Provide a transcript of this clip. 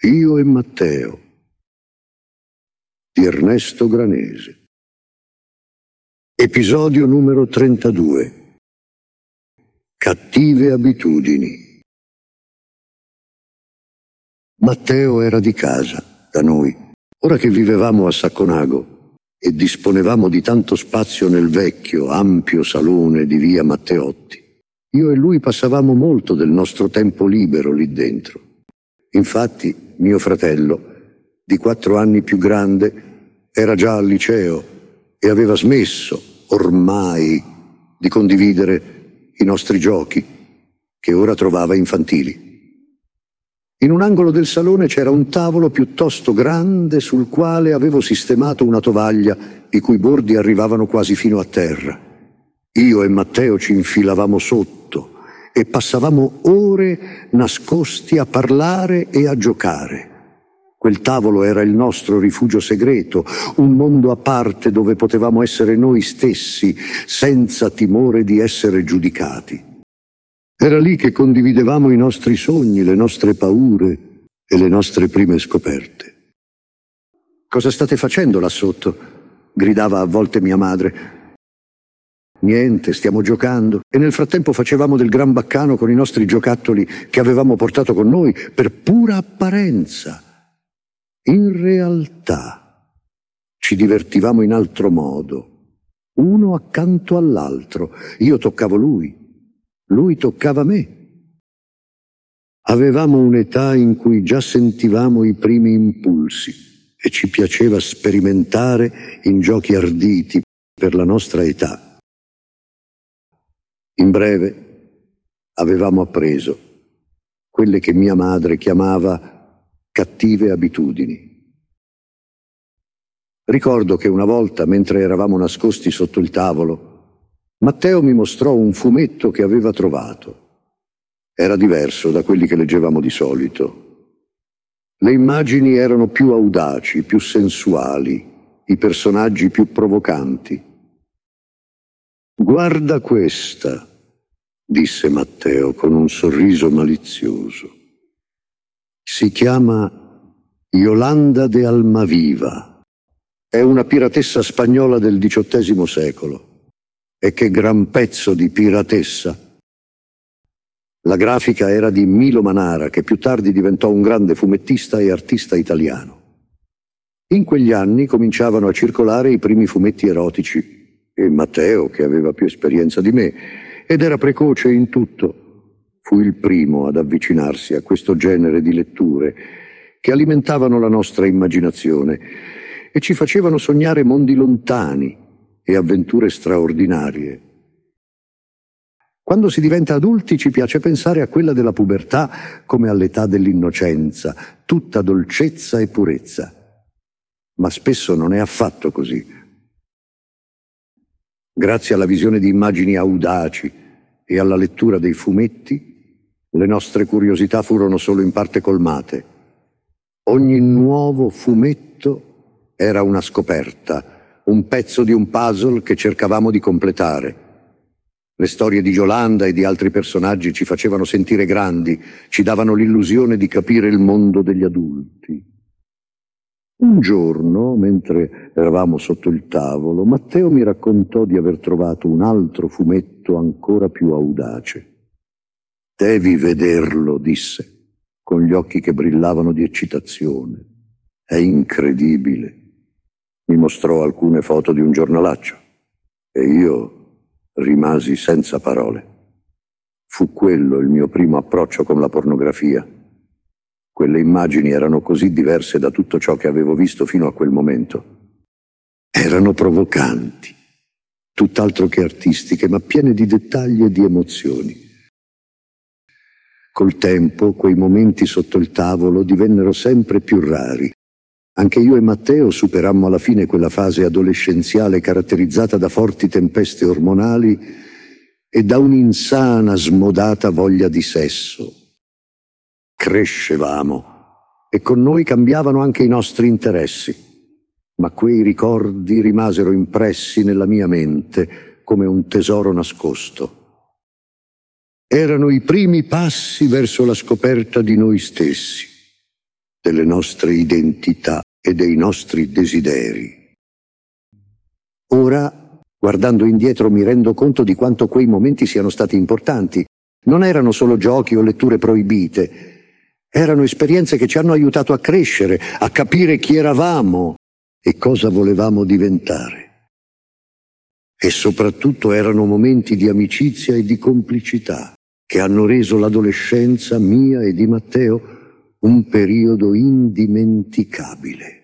Io e Matteo di Ernesto Granese. Episodio numero 32. Cattive abitudini. Matteo era di casa, da noi. Ora che vivevamo a Sacconago e disponevamo di tanto spazio nel vecchio, ampio salone di via Matteotti, io e lui passavamo molto del nostro tempo libero lì dentro. Infatti, mio fratello, di 4 anni più grande, era già al liceo e aveva smesso, ormai, di condividere i nostri giochi, che ora trovava infantili. In un angolo del salone c'era un tavolo piuttosto grande sul quale avevo sistemato una tovaglia i cui bordi arrivavano quasi fino a terra. Io e Matteo ci infilavamo sotto e passavamo ore nascosti a parlare e a giocare. Quel tavolo era il nostro rifugio segreto, un mondo a parte dove potevamo essere noi stessi, senza timore di essere giudicati. Era lì che condividevamo i nostri sogni, le nostre paure e le nostre prime scoperte. «Cosa state facendo là sotto?» gridava a volte mia madre. «Niente, stiamo giocando». E nel frattempo facevamo del gran baccano con i nostri giocattoli che avevamo portato con noi per pura apparenza. In realtà ci divertivamo in altro modo, uno accanto all'altro. Io toccavo lui toccava me. Avevamo un'età in cui già sentivamo i primi impulsi e ci piaceva sperimentare in giochi arditi per la nostra età. In breve, avevamo appreso quelle che mia madre chiamava cattive abitudini. Ricordo che una volta, mentre eravamo nascosti sotto il tavolo, Matteo mi mostrò un fumetto che aveva trovato. Era diverso da quelli che leggevamo di solito. Le immagini erano più audaci, più sensuali, i personaggi più provocanti. «Guarda questa», disse Matteo con un sorriso malizioso. «Si chiama Yolanda de Almaviva. È una piratessa spagnola del XVIII secolo. E che gran pezzo di piratessa!» La grafica era di Milo Manara, che più tardi diventò un grande fumettista e artista italiano. In quegli anni cominciavano a circolare i primi fumetti erotici e Matteo, che aveva più esperienza di me ed era precoce in tutto, fu il primo ad avvicinarsi a questo genere di letture che alimentavano la nostra immaginazione e ci facevano sognare mondi lontani e avventure straordinarie. Quando si diventa adulti ci piace pensare a quella della pubertà come all'età dell'innocenza, tutta dolcezza e purezza. Ma spesso non è affatto così. Grazie alla visione di immagini audaci e alla lettura dei fumetti, le nostre curiosità furono solo in parte colmate. Ogni nuovo fumetto era una scoperta, un pezzo di un puzzle che cercavamo di completare. Le storie di Yolanda e di altri personaggi ci facevano sentire grandi, ci davano l'illusione di capire il mondo degli adulti. Un giorno, mentre eravamo sotto il tavolo, Matteo mi raccontò di aver trovato un altro fumetto ancora più audace. «Devi vederlo», disse, con gli occhi che brillavano di eccitazione. «È incredibile». Mi mostrò alcune foto di un giornalaccio e io rimasi senza parole. Fu quello il mio primo approccio con la pornografia. Quelle immagini erano così diverse da tutto ciò che avevo visto fino a quel momento. Erano provocanti, tutt'altro che artistiche, ma piene di dettagli e di emozioni. Col tempo, quei momenti sotto il tavolo divennero sempre più rari. Anche io e Matteo superammo alla fine quella fase adolescenziale caratterizzata da forti tempeste ormonali e da un'insana, smodata voglia di sesso. Crescevamo e con noi cambiavano anche i nostri interessi, ma quei ricordi rimasero impressi nella mia mente come un tesoro nascosto. Erano i primi passi verso la scoperta di noi stessi. delle nostre identità e dei nostri desideri. Ora, guardando indietro, mi rendo conto di quanto quei momenti siano stati importanti. Non erano solo giochi o letture proibite, erano esperienze che ci hanno aiutato a crescere, a capire chi eravamo e cosa volevamo diventare. E soprattutto erano momenti di amicizia e di complicità che hanno reso l'adolescenza mia e di Matteo un periodo indimenticabile.